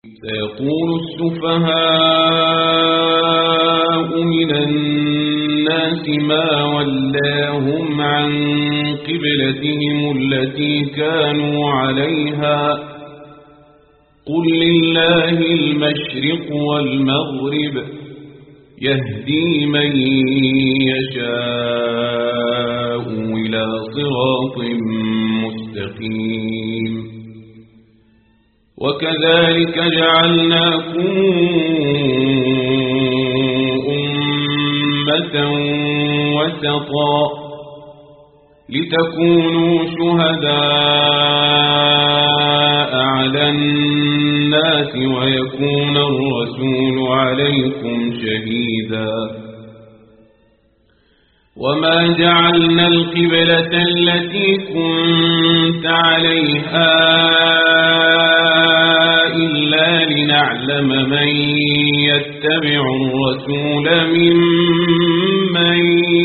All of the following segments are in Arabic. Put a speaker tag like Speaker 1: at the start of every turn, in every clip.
Speaker 1: سيقول السفهاء من الناس ما ولاهم عن قبلتهم التي كانوا عليها قل لله المشرق والمغرب يهدي من يشاء إلى صراط مستقيم وكذلك جعلناكم أمة وسطا لتكونوا شهداء على الناس ويكون الرسول عليكم شهيدا وما جعلنا القبلة التي كنت عليها إلا لنعلم من يتبع الرسول ممن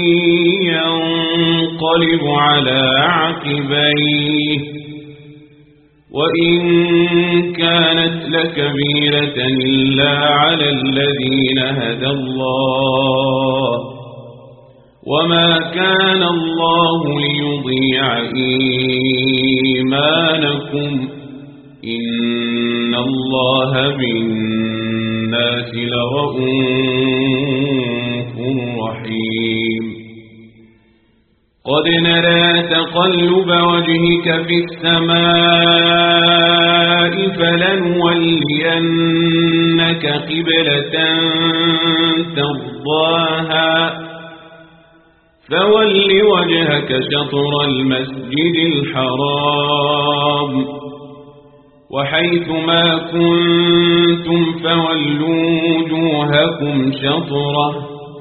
Speaker 1: ينقلب على عقبيه وإن كانت لكبيرة إلا على الذين هدى الله وما كان الله ليضيع إيمانكم إن الله بالناس لرءوف رحيم قد نرى تقلب وجهك في السماء فلنولينك قبلة ترضاها فول وجهك شطر المسجد الحرام وحيث ما كنتم فولوا وجوهكم شطره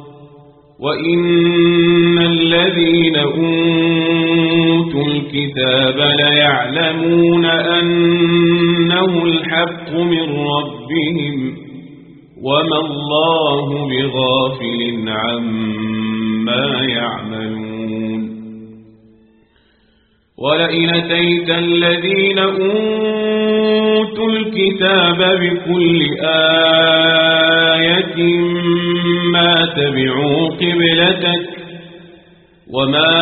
Speaker 1: وإن الذين أوتوا الكتاب ليعلمون أنه الحق من ربهم وما الله بغافل عما يعملون ولئن أتيت الذين أوتوا الكتاب بكل آية ما تبعوا قبلتك وما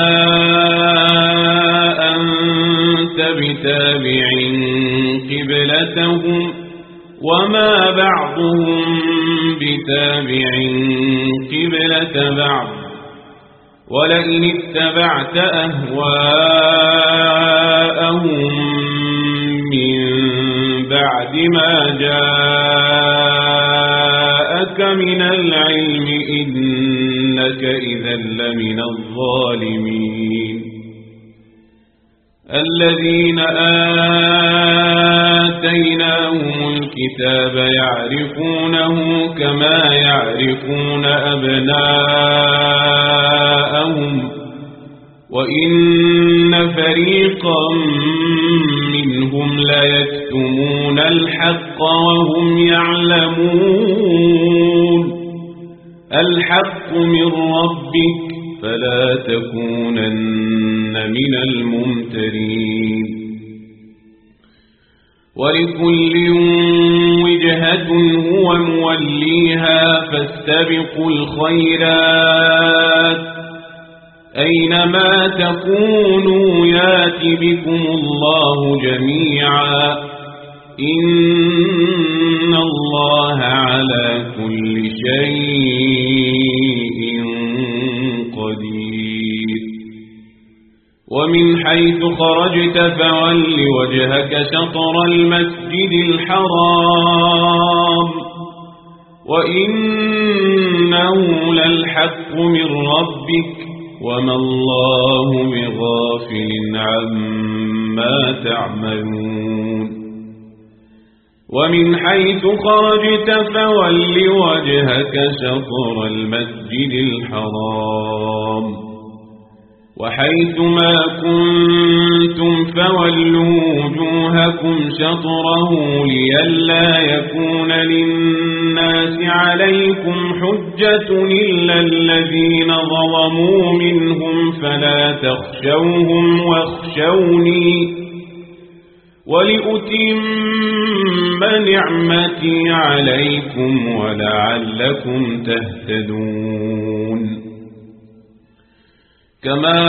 Speaker 1: أنت بتابع قبلتهم وما بعضهم بتابع قبلة بعض ولئن اتبعت أهواءهم من بعد ما جاءك من العلم إنك إذا لمن الظالمين الذين آتيناهم الكتاب يعرفونه كما يعرفون أبناءهم وإن فريقا منهم ليكتمون الحق وهم يعلمون الحق من ربك فلا تكونن من الممترين ولكل وجهة هو موليها فاستبقوا الخيرات أينما تكونوا يات بكم الله جميعا إن الله على كل شيء قدير ومن حيث خرجت فول وجهك شطر المسجد الحرام وإنه للحق من ربك وما الله بغافل عما تعملون ومن حيث خرجت فول وجهك شطر المسجد الحرام وحيث ما كنتم فولوا وجوهكم شطره لئلا يكون للناس عليكم حجة إلا الذين ظلموا منهم فلا تخشوهم واخشوني ولأتم نعمتي عليكم ولعلكم تهتدون كما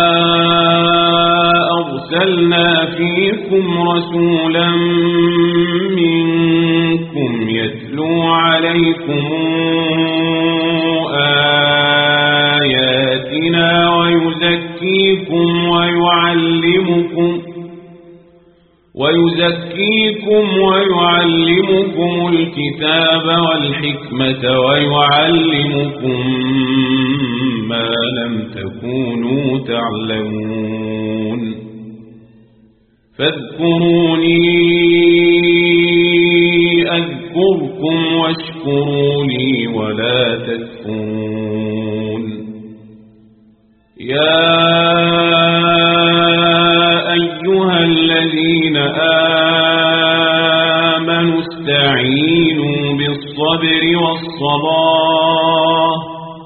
Speaker 1: أرسلنا فيكم رسولا منكم يتلو عليكم آياتنا ويزكيكم ويعلمكم الكتاب والحكمة ويعلمكم ما لم تكونوا تعلمون فاذكروني أذكركم واشكروا لي ولا تكفرون يا أيها الذين آمنوا استعينوا بالصبر والصلاة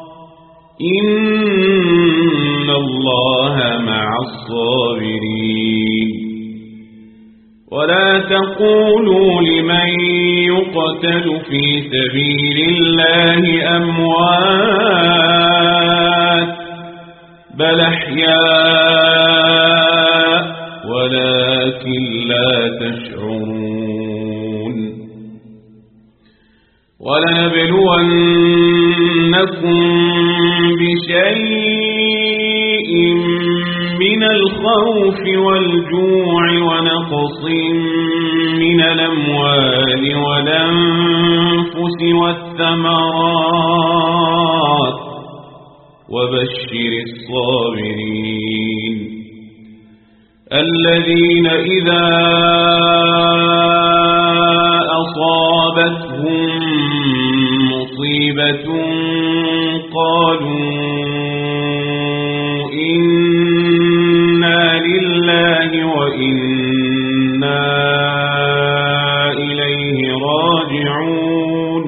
Speaker 1: إن الله مع الصابرين ولا تقولوا لمن يقتل في سبيل الله أموات بل أحياء ولكن لا تشعرون ولنبلونكم بشيء من الخوف والجوع ونقص من الأموال والأنفس والثمرات وبشر الصابرين الذين إذا أصابتهم مصيبة قالوا إنا لله وإنا إليه راجعون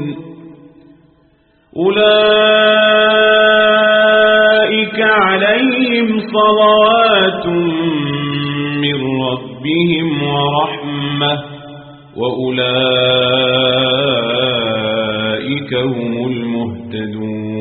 Speaker 1: أولئك عليهم صلوات من ربهم ورحمة وأولئك هم المهتدون